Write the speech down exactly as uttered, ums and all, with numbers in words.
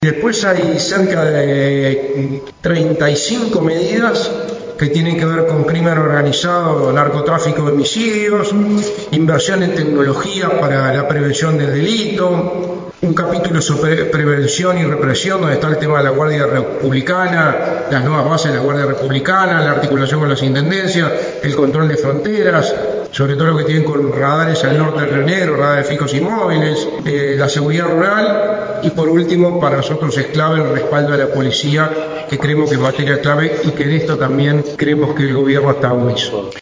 Después hay cerca de treinta y cinco medidas que tienen que ver con crimen organizado, narcotráfico de homicidios, inversión en tecnología para la prevención del delito, un capítulo sobre prevención y represión donde está el tema de la Guardia Republicana, las nuevas bases de la Guardia Republicana, la articulación con las intendencias, el control de fronteras, sobre todo lo que tienen con radares al norte del Río Negro, radares fijos y móviles, eh, la seguridad rural y por último para nosotros es clave el respaldo de la policía, que creemos que es materia clave y que en esto también creemos que el gobierno está omiso.